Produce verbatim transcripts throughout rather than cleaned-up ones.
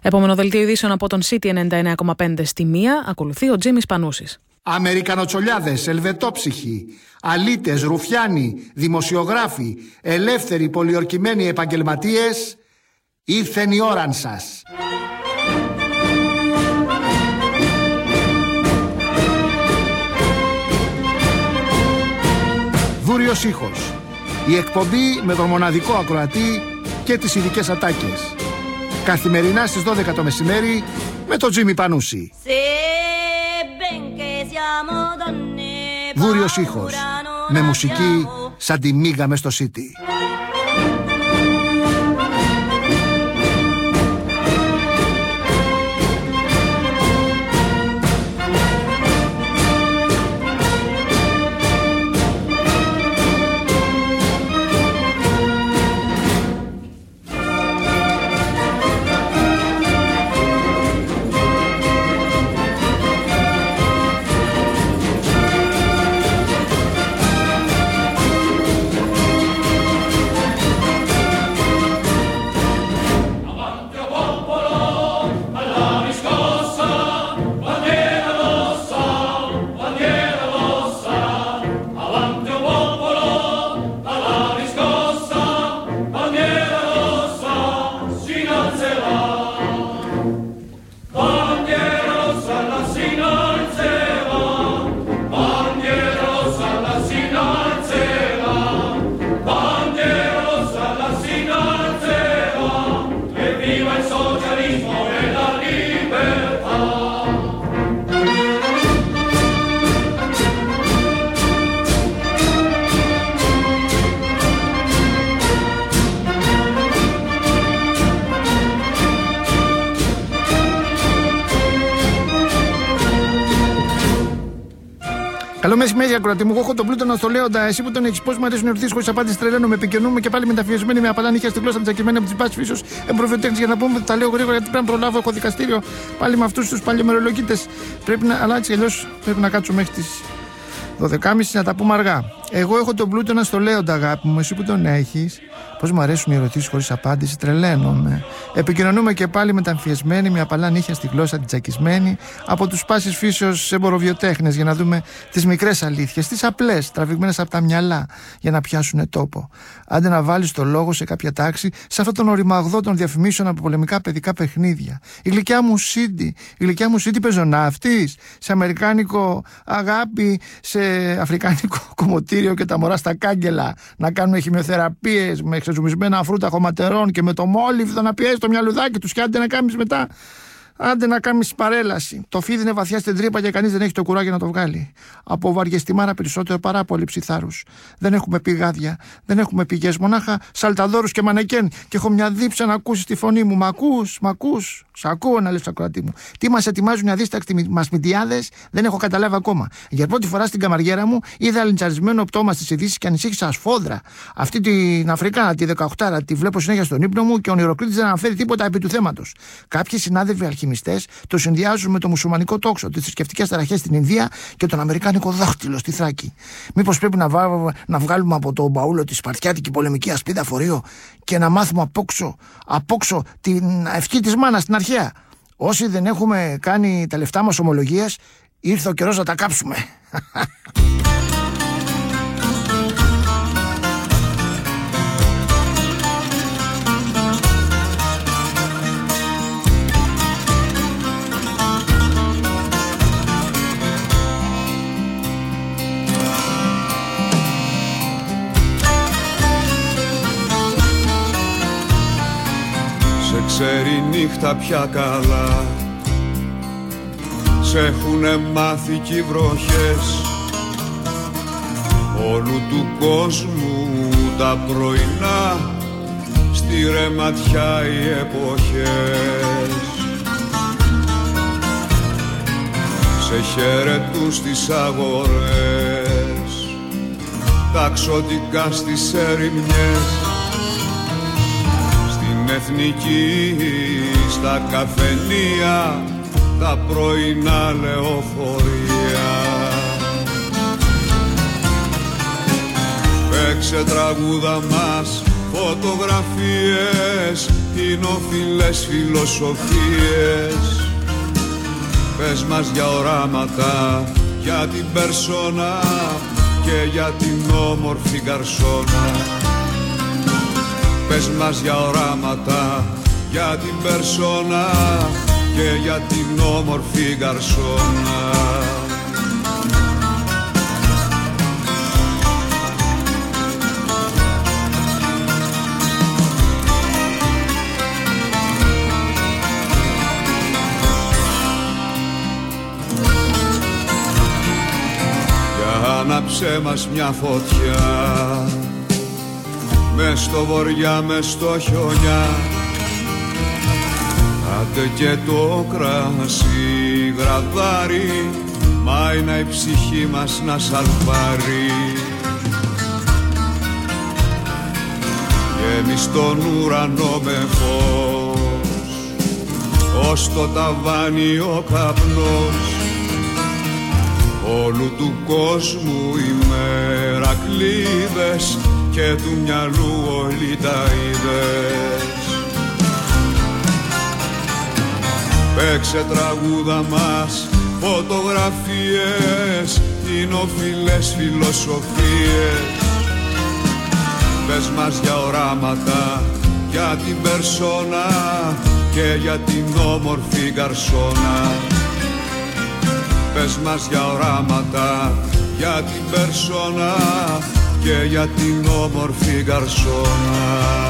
Επόμενο δελτίο ειδήσεων από τον City ενενήντα εννέα κόμμα πέντε στη μία, ακολουθεί ο Τζίμις Πανούσης. Αμερικανοτσολιάδες, ελβετόψυχοι, αλήτες, ρουφιάνοι, δημοσιογράφοι, ελεύθεροι πολιορκημένοι επαγγελματίες, ήρθεν η ώραν σας. Δούριος ήχος. Η εκπομπή με τον μοναδικό ακροατή και τις ειδικές ατάκες. Καθημερινά στις δώδεκα το μεσημέρι με τον Τζίμι Πανούση. Δούριος ήχος. Με μουσική σαν τη μίγα μες στο City. Καλό μεσημέρι, ακροατή μου. Εγώ έχω τον πλούτο να στο λέοντα. Εσύ που τον έχεις, πώς μου αρέσουν οι ερωτήσεις χωρίς απάντηση, τρελαίνω. Με επικοινωνούμε και πάλι μεταφιεσμένοι με απαλά νύχια στη γλώσσα τσακισμένη από τις μπάσεις φύσεως. Εμπροβιοτέχνης για να πούμε τα λέω γρήγορα γιατί πρέπει να προλάβω. Έχω δικαστήριο πάλι με αυτούς τους παλιομερολογίτες. Πρέπει να, αλλά έτσι αλλιώς πρέπει να κάτσω μέχρι τις δώδεκα και μισή να τα πούμε αργά. Εγώ έχω τον πλούτο να στο λέοντα, αγάπη μου. Εσύ που τον έχεις, πώς μου αρέσουν οι ερωτήσεις χωρίς απάντηση, τρελαίνομαι. Επικοινωνούμε και πάλι μεταμφιεσμένοι με απαλά νύχια στη γλώσσα την τσακισμένη από τους πάσης φύσεως εμποροβιοτέχνες για να δούμε τις μικρές αλήθειες, τις απλές, τραβηγμένες από τα μυαλά για να πιάσουν τόπο. Άντε να βάλεις το λόγο σε κάποια τάξη σε αυτόν τον οριμαγδό των διαφημίσεων από πολεμικά παιδικά παιχνίδια. Η γλυκιά μου Σίντι, η γλυκιά μου Σίντι πεζοναύτης, σε αμερικάνικο αγάπη, σε αφρικάνικο κομμωτήριο και τα μωρά στα κάγκελα να κάνουν χημειοθεραπείες με ξεζουμισμένα φρούτα χωματερών και με το μόλιβδο να πιέζει το μυαλουδάκι τους και άντε να κάνεις μετά. Άντε να κάνεις παρέλαση. Το φίδι είναι βαθιά στην τρύπα και κανείς δεν έχει το κουράγιο να το βγάλει. Από βαριεστημάρα περισσότερο παρά από ψιθάρους. Δεν έχουμε πηγάδια, δεν έχουμε πηγές, μονάχα σαλταδόρους και μανεκέν. Και έχω μια δίψα να ακούσεις τη φωνή μου. Μ' ακούς, μ' ακούς. Σ' ακούω να λες ακροατή μου. Τι μας ετοιμάζουν οι αδίστακτοι μασμιτιάδες, δεν έχω καταλάβει ακόμα. Για πρώτη φορά στην καμαριέρα μου είδα λιντσαρισμένο πτώμα στις ειδήσεις και ανησύχησα ασφόδρα. Αυτή την Αφρικάνα, τη δεκαοκτάρα, τη βλέπω συνέχεια στον ύπνο μου και ο ονειροκρίτης δεν αναφέρει τίποτα επί του θέματος. Κάποιοι συνάδελφοι το συνδυάζουν με το μουσουλμανικό τόξο, τις θρησκευτικές ταραχές στην Ινδία και τον αμερικάνικο δάχτυλο στη Θράκη. Μήπως πρέπει να, βά, να βγάλουμε από το μπαούλο τη σπαρτιάτικη πολεμική ασπίδα φορείο και να μάθουμε απόξω, απόξω την ευχή της μάνας στην αρχαία. Όσοι δεν έχουμε κάνει τα λεφτά μας ομολογίες, ήρθε ο καιρός να τα κάψουμε. Ξέρει νύχτα πια καλά, σ' έχουνε μάθει κι οι βροχές όλου του κόσμου τα πρωινά, στη ρεματιά οι εποχές. Σε χαιρετούν στις αγορές, τα ξωτικά στις ερημιές, εθνική στα καφενεία, τα πρωινά λεωφορεία. Παίξε τραγούδα μας, φωτογραφίες είναι οφειλές φιλοσοφίες. Πες μας για οράματα, για την περσόνα και για την όμορφη γκαρσόνα. Πες μας για οράματα, για την περσόνα και για την όμορφη γκαρσόνα. Άναψε μας μια φωτιά μες στο βοριά, μες στο χιονιά. Άντε και το κρασί γραδάρι, μάινα η ψυχή μας να σαλπάρει. Γέμις τον ουρανό με φως, ως το ταβάνι ο καπνός. Όλου του κόσμου οι μερακλείδες και του μυαλού όλοι τα είδες. Παίξε τραγούδα μας, φωτογραφίες, είναι οφειλές φιλοσοφίες. Πες μας για οράματα, για την περσόνα και για την όμορφη γκαρσόνα. Πες μας για οράματα, για την περσόνα και για την όμορφη γκαρσόνα.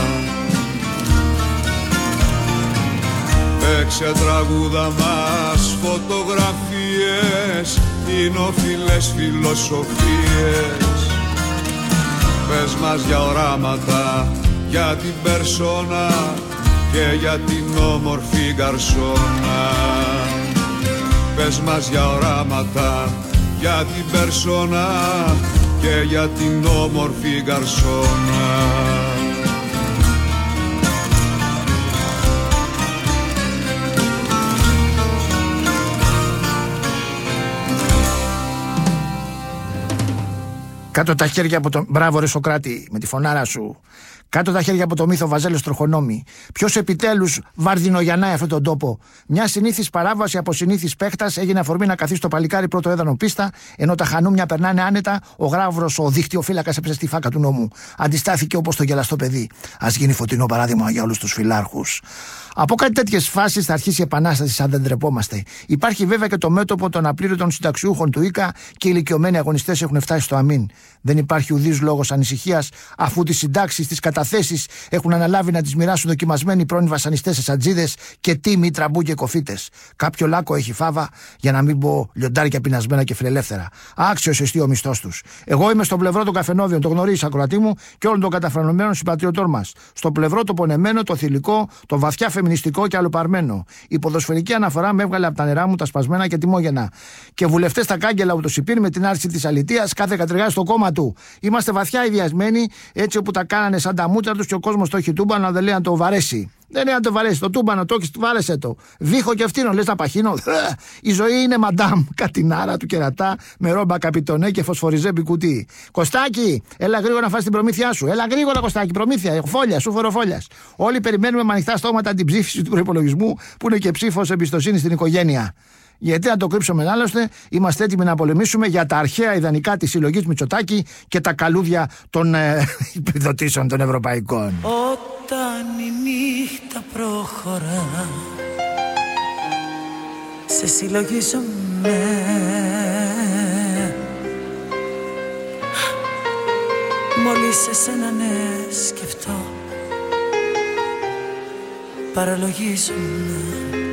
Παίξε τραγούδα μας, φωτογραφίες, είναι οφειλές φιλοσοφίες. Πες μας για οράματα, για την περσόνα και για την όμορφη γκαρσόνα. Πες μας για οράματα, για την περσόνα και για την όμορφη γκαρσόνα. Κάτω τα χέρια από τον... Μπράβο ρε Σοκράτη, με τη φωνάρα σου. Κάτω τα χέρια από το μύθο Βαζέλος Τροχονόμη. Ποιος επιτέλους βαρδινογιανάει αυτόν τον τόπο. Μια συνήθις παράβαση από συνήθις παίχτας έγινε αφορμή να καθίσει το παλικάρι πρώτο έδανο πίστα, ενώ τα χανούμια περνάνε άνετα. Ο γράβρος, ο δίχτυοφύλακας έπεσε στη φάκα του νόμου. Αντιστάθηκε όπως το γελαστό παιδί. Ας γίνει φωτεινό παράδειγμα για όλους τους φιλάρχους. Από κάτι τέτοιες φάσεις θα αρχίσει η επανάσταση, αν δεν ντρεπόμαστε. Υπάρχει βέβαια και το μέτωπο των απλήρωτων συνταξιούχων του ΙΚΑ και οι ηλικιωμένοι αγωνιστές έχουν φτάσει στο αμήν. Δεν υπάρχει ουδής λόγος ανησυχίας, αφού τις συντάξεις, τις καταθέσεις έχουν αναλάβει να τις μοιράσουν δοκιμασμένοι πρώην βασανιστές εσατζίδες και τίμοι τραμπού και κοφίτες. Κάποιο λάκκο έχει φάβα, για να μην πω λιοντάρια πεινασμένα και φιλελεύθερα. Άξιος εστί ο μισθός τους. Εγώ είμαι στο πλευρό των καφενόβιων, το γνωρίζεις ακροατή μου, και όλων των καταφρονωμένων συμπατριωτών μας. Στο πλευρό το πονεμένο, το θηλυκό, το βαθιά φεμινιστικό και αλλοπαρμένο. Η ποδοσφαιρική αναφορά με έβγαλε από τα νερά μου τα σπασμένα και τιμόγενα. Και βουλευτές τα κάγκελα ούτως υπήρ με την άρση της αλητείας, κάθε κατριγά στο κόμμα του. Είμαστε βαθιά ιδιασμένοι, έτσι όπου τα κάνανε σαν τα μούτρα τους και ο κόσμος το έχει τούμπανο, δεν λέει να το βαρέσει. Δεν είναι να το βαρέσει, το τούμπανο το έχεις, βάρεσε το. Βήχο και αυτήνο, λες να παχύνω. Η ζωή είναι μαντάμ, κατινάρα του κερατά με ρόμπα καπιτονέ και φωσφοριζέ μπικουτί. Κωστάκι, έλα γρήγορα να φας την προμήθειά σου. Έλα γρήγορα, Κωστάκι, προμήθεια, φόλια, σου φοροφόλια. Όλοι περιμένουμε με ανοιχτά στόματα την ψήφιση του προϋπολογισμού που είναι και ψήφος εμπιστοσύνη στην οικογένεια. Γιατί να το κρύψουμε άλλωστε, είμαστε έτοιμοι να πολεμήσουμε για τα αρχαία ιδανικά της συλλογής Μητσοτάκη και τα καλούδια των ε, επιδοτήσεων των ευρωπαϊκών. Όταν η νύχτα προχωρά, σε συλλογίζομαι. Μόλις εσένα ναι σκεφτώ, παραλογίζομαι.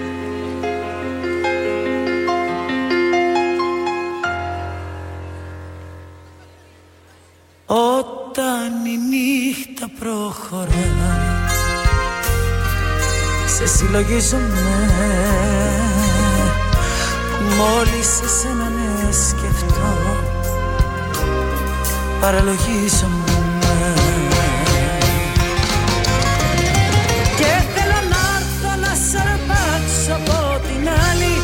Όταν η νύχτα προχωρά, σε συλλογίζομαι. Μόλις εσένα ναι σκεφτώ, παραλογίζομαι. Και θέλω να έρθω να σε αρπάξω από την άλλη,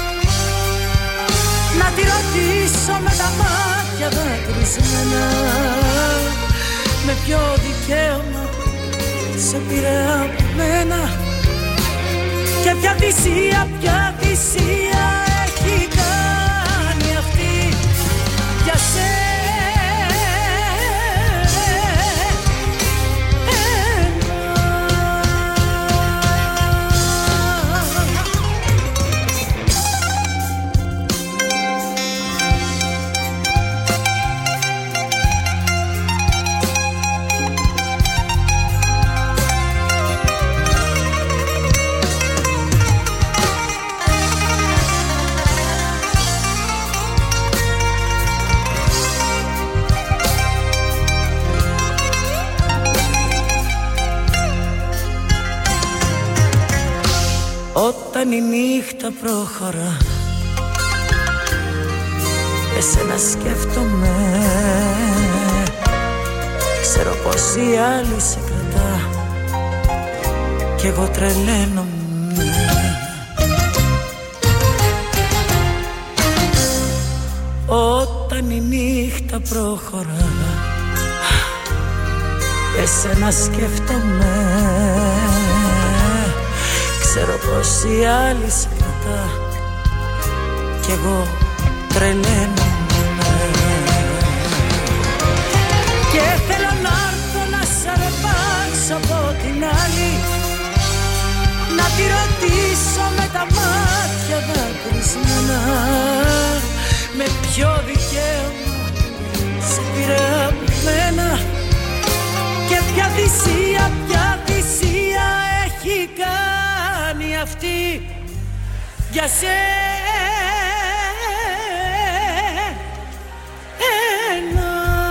να τη ρωτήσω με τα μάτια δακρυσμένα, με ποιο δικαίωμα σε πήρε από μένα. Και ποια θυσία, ποια θυσία έχει κάνει αυτή για σένα. Όταν η νύχτα προχωρά, εσένα σκέφτομαι. Ξέρω πως η άλλη σε κρατά κι εγώ τρελαίνομαι. Όταν η νύχτα προχωρά, εσένα σκέφτομαι. Ξέρω πως η άλλη σε κρατά κι εγώ τρελαίνομαι. Και θέλω να έρθω να σ' αρπάξω από την άλλη, να τη ρωτήσω με τα μάτια δακρυσμένα, με ποιο δικαίωμα σε πήρε από μένα. Και ποια θυσία, ποια θυσία έχει κάνει αυτή για σένα.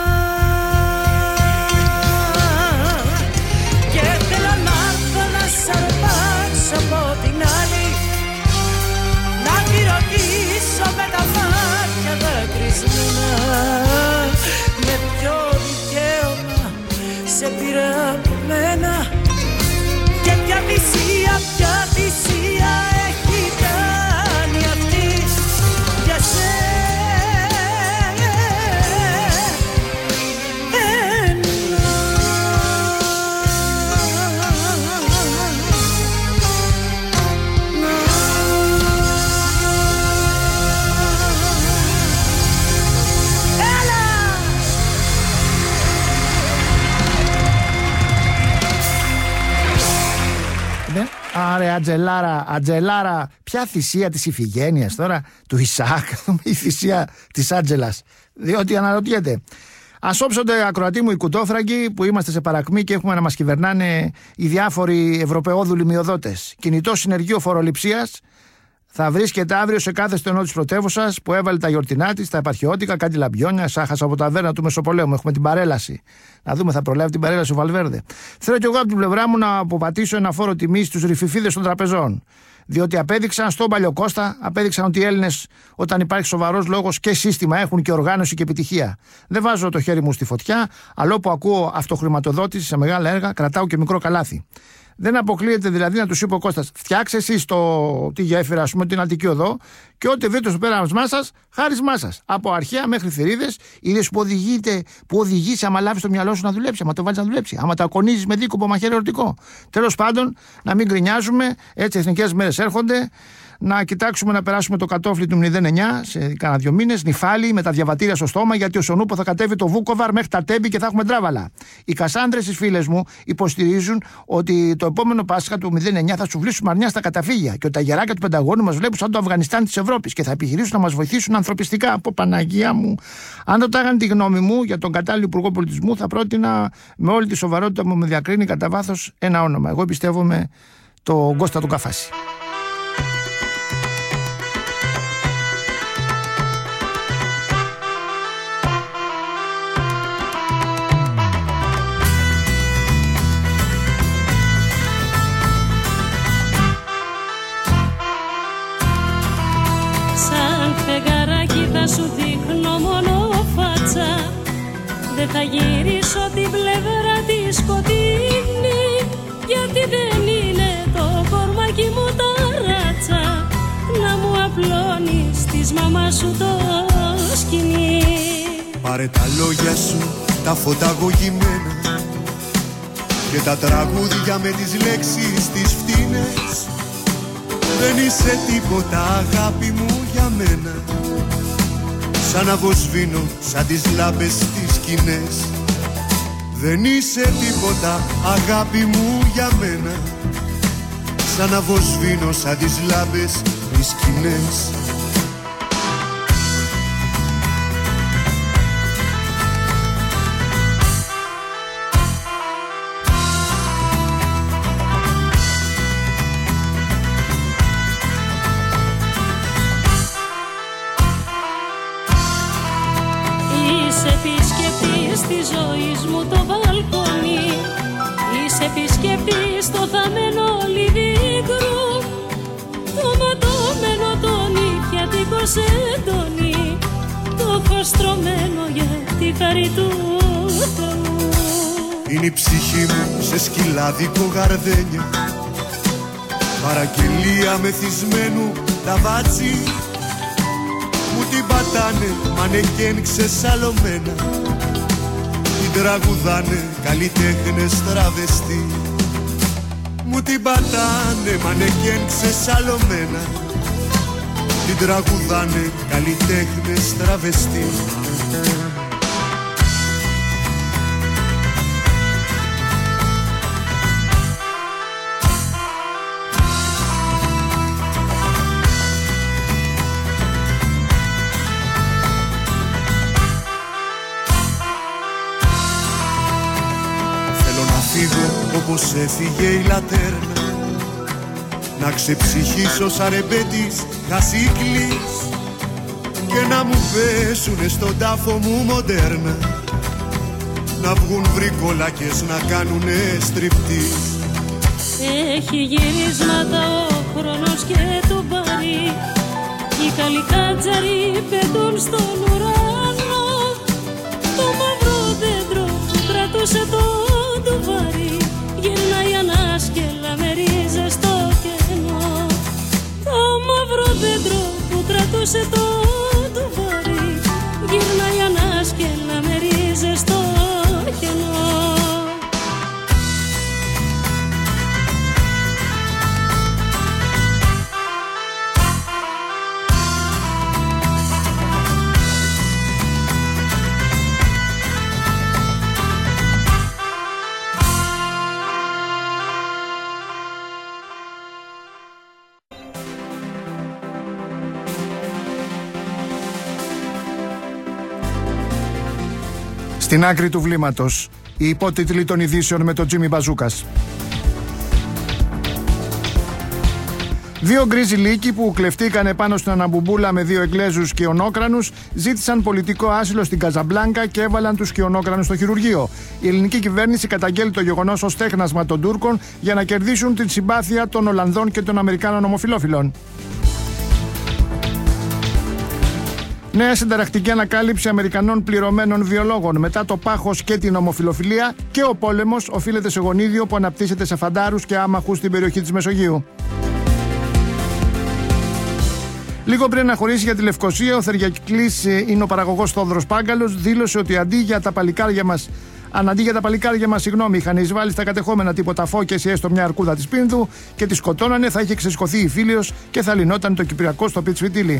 Και θέλω να έρθω να σ' αρπάξω από την άλλη, να τη ρωτήσω με τα μάτια δακρυσμένα, με ποιο δικαίωμα σε πήρε από μένα. Και ποια θυσία, ποια θυσία έχει κάνει αυτή για σένα. Άρε, Ατζελάρα, Ατζελάρα, ποια θυσία της Ιφηγένειας τώρα, του Ισαάκ, η θυσία της Άτζελας. Διότι αναρωτιέται. Ας όψονται, ακροατοί μου, οι κουτόφραγκοι που είμαστε σε παρακμή και έχουμε να μας κυβερνάνε οι διάφοροι ευρωπαιόδουλοι μειοδότες. Κινητό συνεργείο φοροληψίας θα βρίσκεται αύριο σε κάθε στενό της πρωτεύουσας που έβαλε τα γιορτινά της, τα επαρχιώτικα, κάτι λαμπιόνια, σάχασα από ταβέρνα του Μεσοπολέμου. Έχουμε την παρέλαση. Να δούμε, θα προλάβει την παρέλαση ο Βαλβέρδε. Θέλω κι εγώ από την πλευρά μου να αποπατήσω ένα φόρο τιμής στους ρηφιφίδες των τραπεζών. Διότι απέδειξαν στον Παλαιοκώστα, απέδειξαν ότι οι Έλληνες, όταν υπάρχει σοβαρός λόγος και σύστημα, έχουν και οργάνωση και επιτυχία. Δεν βάζω το χέρι μου στη φωτιά, αλλά όπου ακούω αυτοχρηματοδότηση σε μεγάλα έργα, κρατάω και μικρό καλάθι. Δεν αποκλείεται δηλαδή να τους είπε ο Κώστας: φτιάξε εσείς το τη γέφυρα, ας πούμε, την Αττική Οδό, και ό,τι βρείτε στο πέρασμά σας, χάρισμά σας. Από αρχαία μέχρι θηρίδες, είδες που οδηγείται, που οδηγήσει, άμα λάβεις το μυαλό σου να δουλέψει, άμα το βάλεις να δουλέψει, άμα το ακονίζεις με δίκοπο μαχαίρι ερωτικό. Τέλος πάντων, να μην γκρινιάζουμε, έτσι εθνικές μέρες έρχονται. Να κοιτάξουμε να περάσουμε το κατόφλι του μηδέν εννιά σε κάνα δύο μήνες, νυφάλι με τα διαβατήρια στο στόμα, γιατί ο Σονούπο θα κατέβει το Βούκοβαρ μέχρι τα Τέμπη και θα έχουμε τράβαλα. Οι Κασάνδρες, οι φίλες μου, υποστηρίζουν ότι το επόμενο Πάσχα του μηδέν εννιά θα σου βλύσουν αρνιά στα καταφύγια και ότι τα γεράκια του Πενταγώνου μας βλέπουν σαν το Αφγανιστάν της Ευρώπης και θα επιχειρήσουν να μας βοηθήσουν ανθρωπιστικά. Από Παναγία μου. Αν ρωτάγαν τη γνώμη μου για τον κατάλληλο Υπουργό Πολιτισμού, θα πρότεινα με όλη τη σοβαρότητα που με διακρίνει κατά βάθος ένα όνομα. Εγώ πιστεύομαι τον Κώστα του Καφάση. Σου δείχνω μόνο φάτσα, δεν θα γυρίσω την πλευρά τη σκοτεινή, γιατί δεν είναι το κορμάκι μου ταράτσα να μου απλώνεις της μαμάς σου το σκηνή. Πάρε τα λόγια σου, τα φωταγωγημένα, και τα τραγούδια με τις λέξεις τις φτύνες. Δεν είσαι τίποτα αγάπη μου για μένα, σαν να βοσβήνω σαν τις λάμπες τις σκηνές. Δεν είσαι τίποτα αγάπη μου για μένα, σαν να βοσβήνω σαν τις λάμπες τις σκηνές. Της ζωής μου το βαλκόνι, είσαι επισκέπτης στο θαμμένο λιβίκρου, το ματωμένο το νυχιατικό σεντόνι, το φως τρωμένο για τη χάρη του Θεού. Είναι η ψυχή μου σε σκυλάδικο γαρδένιο, παραγγελία μεθυσμένου ταβάτσι. Μου την πατάνε μανεκέν ξεσαλωμένα, τραγουδάνε καλλιτέχνες τραβεστή. Μου την πατάνε μανεκέν ξεσαλωμένα, την τραγουδάνε καλλιτέχνες τραβεστή. Όπως έφυγε η λατέρνα, να ξεψυχήσω σαν ρεμπέτης χασίκλης και να μου πέσουνε στον τάφο μου μοντέρνα, να βγουν βρικολάκες να κάνουνε στριπτής. Έχει γυρίσματα ο χρόνος και το μπαρί, οι καλικάτζαροι πετούν στον ουρανό, το μαύρο δέντρο που κρατούσε το ντουβάρι γυρνάει ανάσκελα με ρίζες στο κενό. Το μαύρο δέντρο που κρατούσε το ντουβάρι γυρνάει ανάσκελα με ρίζες στο κενό. Στην άκρη του βλήματος, οι υπότιτλοι των ειδήσεων με τον Τζίμι Μπαζούκας. Δύο γκρίζοι λύκοι που κλεφτήκανε πάνω στην Αναμπουμπούλα με δύο Εγγλέζους σκιονόκρανους ζήτησαν πολιτικό άσυλο στην Καζαμπλάνκα και έβαλαν τους σκιονόκρανους στο χειρουργείο. Η ελληνική κυβέρνηση καταγγέλει το γεγονός ως τέχνασμα των Τούρκων για να κερδίσουν την συμπάθεια των Ολλανδών και των Αμερικάνων ομοφυλόφιλων. Νέα συνταρακτική ανακάλυψη Αμερικανών πληρωμένων βιολόγων. Μετά το πάχος και την ομοφυλοφιλία, και ο πόλεμος οφείλεται σε γονίδιο που αναπτύσσεται σε φαντάρους και άμαχους στην περιοχή της Μεσογείου. Λίγο πριν να χωρίσει για τη Λευκοσία, ο Θεριακλής είναι ο παραγωγός Θόδωρος Πάγκαλος, δήλωσε ότι αντί για τα παλικάρια μας, αν αντί για τα παλικάρια μας, συγγνώμη, είχαν εισβάλει στα κατεχόμενα τίποτα φώκες ή έστω μια αρκούδα της Πίνδου και τη σκοτώνανε, θα είχε ξεσηκωθεί η Φίλιος και θα λυνόταν το Κυπριακό στο Πιτσφιτίλι.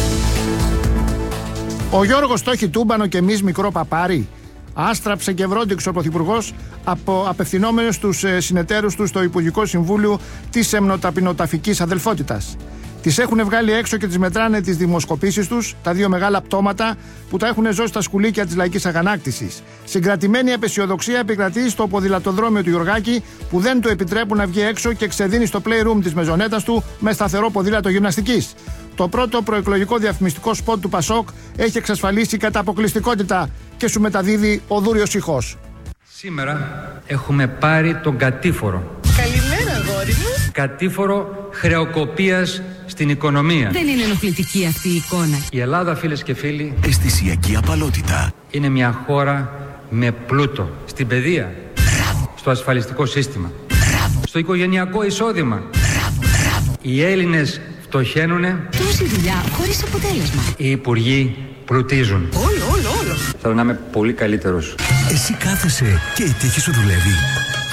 Ο Γιώργος το έχει τούμπανο και εμείς μικρό παπάρι. Άστραψε και βρόντιξε ο Πρωθυπουργός από απευθυνόμενος στους συνεταίρους του στο Υπουργικό Συμβούλιο της Εμνοταπεινοταφικής Αδελφότητας. Τις έχουν βγάλει έξω και τις μετράνε τις δημοσκοπήσεις τους, τα δύο μεγάλα πτώματα που τα έχουν ζώσει στα σκουλίκια της λαϊκής αγανάκτησης. Συγκρατημένη απεσιοδοξία επικρατεί στο ποδηλατοδρόμιο του Γιωργάκη, που δεν του επιτρέπουν να βγει έξω και ξεδίνει στο playroom της μεζονέτας του με σταθερό ποδήλατο γυμναστικής. Το πρώτο προεκλογικό διαφημιστικό σποτ του Πασόκ έχει εξασφαλίσει κατά αποκλειστικότητα και σου μεταδίδει ο Δούριος Ιχός. Σήμερα έχουμε πάρει τον κατήφορο. Καλημέρα, αγόρι μου. Κατήφορο χρεοκοπίας στην οικονομία. Δεν είναι ενοχλητική αυτή η εικόνα. Η Ελλάδα, φίλες και φίλοι, αισθησιακή απαλότητα. Είναι μια χώρα με πλούτο. Στην παιδεία, Μπράβο. Στο ασφαλιστικό σύστημα, Μπράβο. στο οικογενειακό εισόδημα. Μπράβο, μπράβο. Οι Έλληνες φτωχαίνουνε. Τόση δουλειά χωρίς αποτέλεσμα. Οι υπουργοί πλουτίζουν. Όλο, όλο, όλο. Θέλω να είμαι πολύ καλύτερος. Εσύ κάθεσαι και η τύχη σου δουλεύει.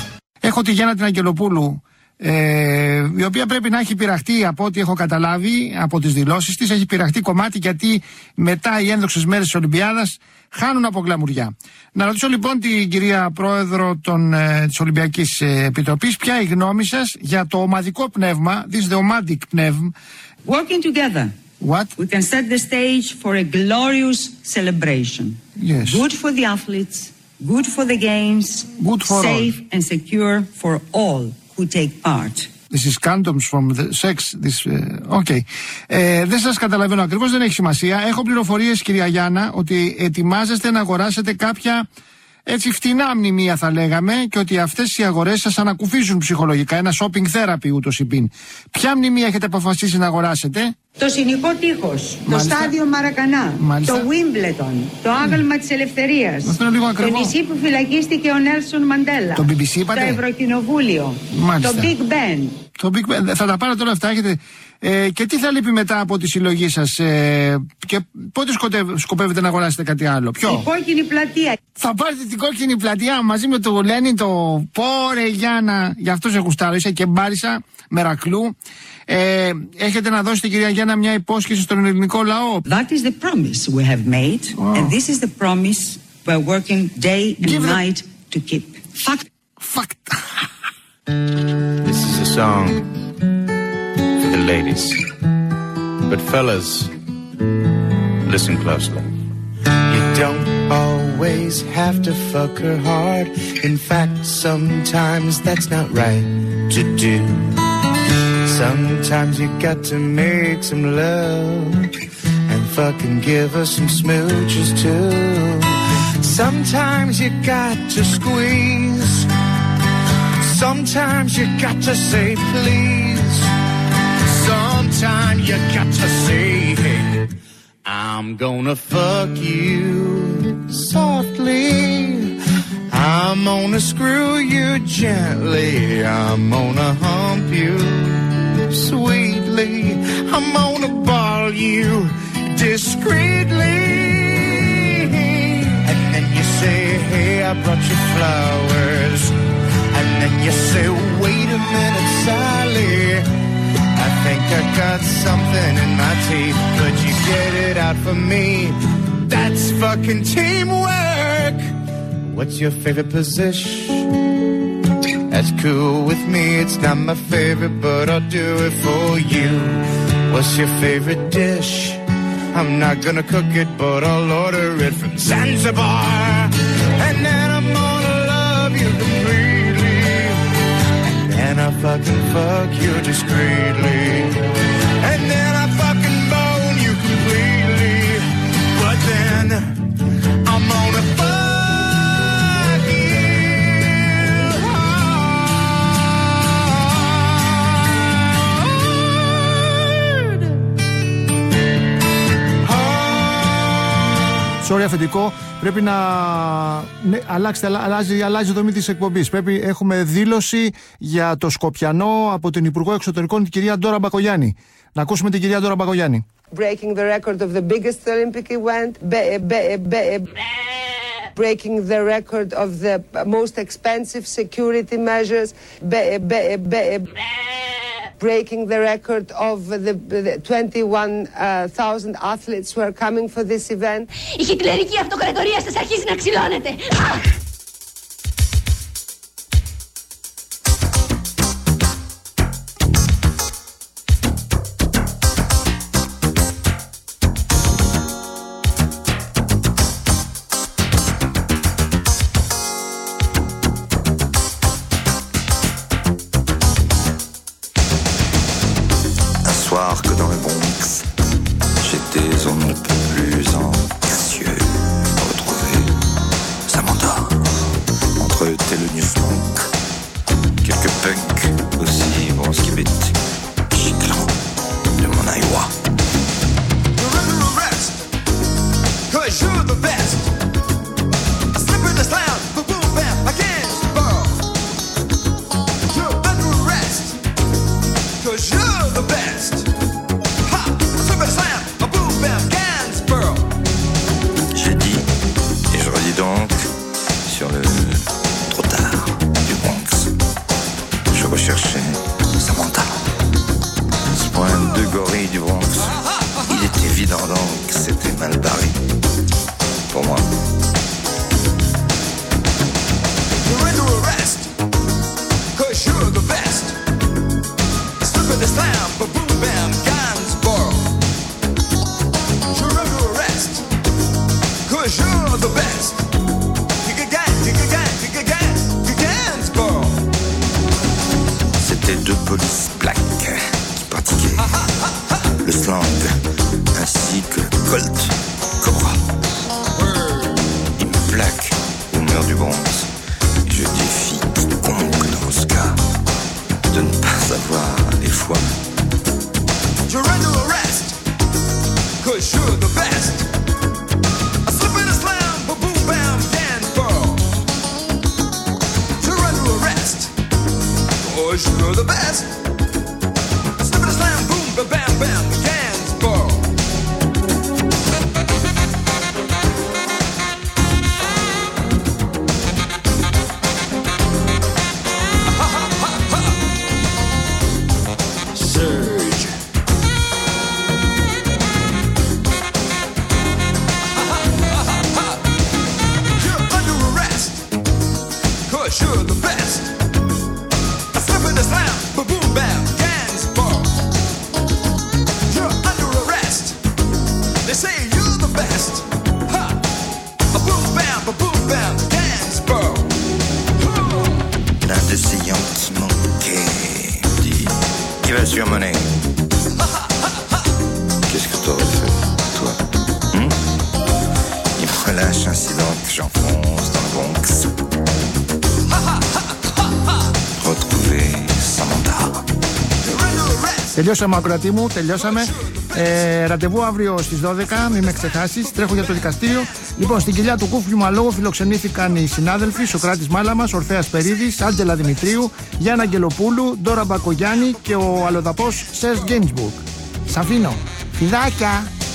Έχω τη Γιάννα την Αγγελοπούλου, ε, η οποία πρέπει να έχει πειραχτεί, από ό,τι έχω καταλάβει από τις δηλώσεις της, έχει πειραχτεί κομμάτι, γιατί μετά οι ένδοξες μέρες της Ολυμπιάδας χάνουν από γλαμουριά. Να ρωτήσω λοιπόν την κυρία Πρόεδρο των, ε, της Ολυμπιακής Επιτροπής, ποια είναι η γνώμη σας για το ομαδικό πνεύμα, this the omadic πνεύμα. Working together. What? We can set the stage for a glorious celebration. Yes. Good for the athletes, good for the games, good for safe all. and secure for all who take part. This is condoms from the sex. This, uh, okay. Ε, δεν σας καταλαβαίνω ακριβώς, δεν έχει σημασία. Έχω πληροφορίες, κυρία Γιάννα, ότι ετοιμάζεστε να αγοράσετε κάποια έτσι φτηνά μνημεία, θα λέγαμε, και ότι αυτές οι αγορές σας ανακουφίζουν ψυχολογικά. Ένα shopping therapy ούτως υπήν. Ποια μνημεία έχετε αποφασίσει να αγοράσετε? Το Συνοικό Τείχος, το Στάδιο Μαρακανά, Μάλιστα. το Wimbledon, το Άγαλμα της Ελευθερίας, Αυτό είναι λίγο το ακριβό. νησί που φυλακίστηκε ο Νέλσον Μαντέλα, Το μπι μπι σι είπατε? το Ευρωκοινοβούλιο, Μάλιστα. το Big Ben. Το Big Ben, θα τα πάρετε όλα αυτά, έχετε. Ε, και τι θα λείπει μετά από τη συλλογή σας, ε, και πότε σκοτεύ, σκοπεύετε να αγοράσετε κάτι άλλο? Ποιο? Η κόκκινη πλατεία. Θα πάρετε την κόκκινη πλατεία μαζί με το Λένιν, το πόρε Γιάννα, γι' αυτό σε γουστάρω, είσαι και μπάρισα Μερακλού. Ε, έχετε να δώσετε, κυρία Γιάννα, μια υπόσχεση στον ελληνικό λαό? That is the promise we have made, oh. and this is the promise we're working day and Give night the... to keep. Fact. Fact. This is a song for the ladies. But fellas, listen closely. You don't always have to fuck her hard. In fact, sometimes that's not right to do. Sometimes you got to make some love and fucking give her some smooches too. Sometimes you got to squeeze. Sometimes you got to say please. Sometimes you got to say, hey, I'm gonna fuck you softly. I'm gonna screw you gently. I'm gonna hump you sweetly. I'm gonna ball you discreetly. And then you say, hey, I brought you flowers. And then you say, wait a minute, Sally, I think I got something in my teeth. Could you get it out for me? That's fucking teamwork. What's your favorite position? That's cool with me. It's not my favorite, but I'll do it for you. What's your favorite dish? I'm not gonna cook it, but I'll order it from Zanzibar. And then I'm gonna love you completely. And then I fucking fuck you discreetly. And then I fucking bone you completely. But then I'm gonna fuck. Sorry, αφεντικό, πρέπει να ναι, αλλάξετε, αλλάζει, αλλάζει η δομή της εκπομπής. Πρέπει, έχουμε δήλωση για το Σκοπιανό από την Υπουργό Εξωτερικών, την κυρία Ντόρα Μπακογιάννη. Να ακούσουμε την κυρία Ντόρα Μπακογιάννη. Breaking the record of the biggest Olympic event, be, be, be, breaking the record of the most expensive security measures, be, be, be, breaking the record of the, the twenty-one thousand athletes who are coming for this event. Η χιτλερική αυτοκρατορία σας αρχίζει να ξυλώνεται. Que dans le bon mix, j'étais au non plus anxieux. Retrouver Samantha entre Thelonious Monk, quelques punks aussi bronskibit, giclant de mon Iowa. You're under arrest, cause you're the best. Slip in the slam, boom boom bam, against the ball. You're under arrest, cause you're the best. gorille du Bronx. Il est évident donc que c'était mal barré pour moi. You're under arrest, cause you're the best. Slip in the slam, ba-boom, bam, Gainsborough. You're under arrest, cause you're the best. C'était deux polices black qui pratiquaient le slang ainsi que Colt Cobra. Ils me plaquent au mur du Bronx. Je défie quiconque dans ce cas de ne pas avoir les fois. You're under arrest, cause you're the best. A slip and a slam, ba-boom, bam, Gainsborough. You're under arrest, cause you're the best. A slip and a slam, boom, ba-bam, bam, Gainsborough. Surge. You're under arrest, cause you're the best. A slip and a slam, ba-boom, bam, Gainsborough. You're under arrest. They say you're the best. Ha! A boom, bam, ba-boom, bam, Gainsborough. L'un de ces Yankees manquait dit qui va surmonner. Qu'est-ce que t'aurais fait, toi hmm? Il me relâche incident que j'enfonce dans le Bronx. Retrouver Samantha. Τελειώσαμε, ακροατή μου, τελειώσαμε. Ε, ραντεβού αύριο στις δώδεκα, μην με ξεχάσεις. Τρέχω για το δικαστήριο. Λοιπόν, στην κοιλιά του Κούφλου Μαλόγου φιλοξενήθηκαν οι συνάδελφοι Σοκράτης Μάλαμας, Ορφέας Περίδης, Άντζελα Δημητρίου, Γιάννα Αγγελοπούλου, Ντόρα Μπακογιάννη και ο αλλοδαπός Σερς Γκέιμσμπουργκ. Σ' αφήνω. Φιδάκια!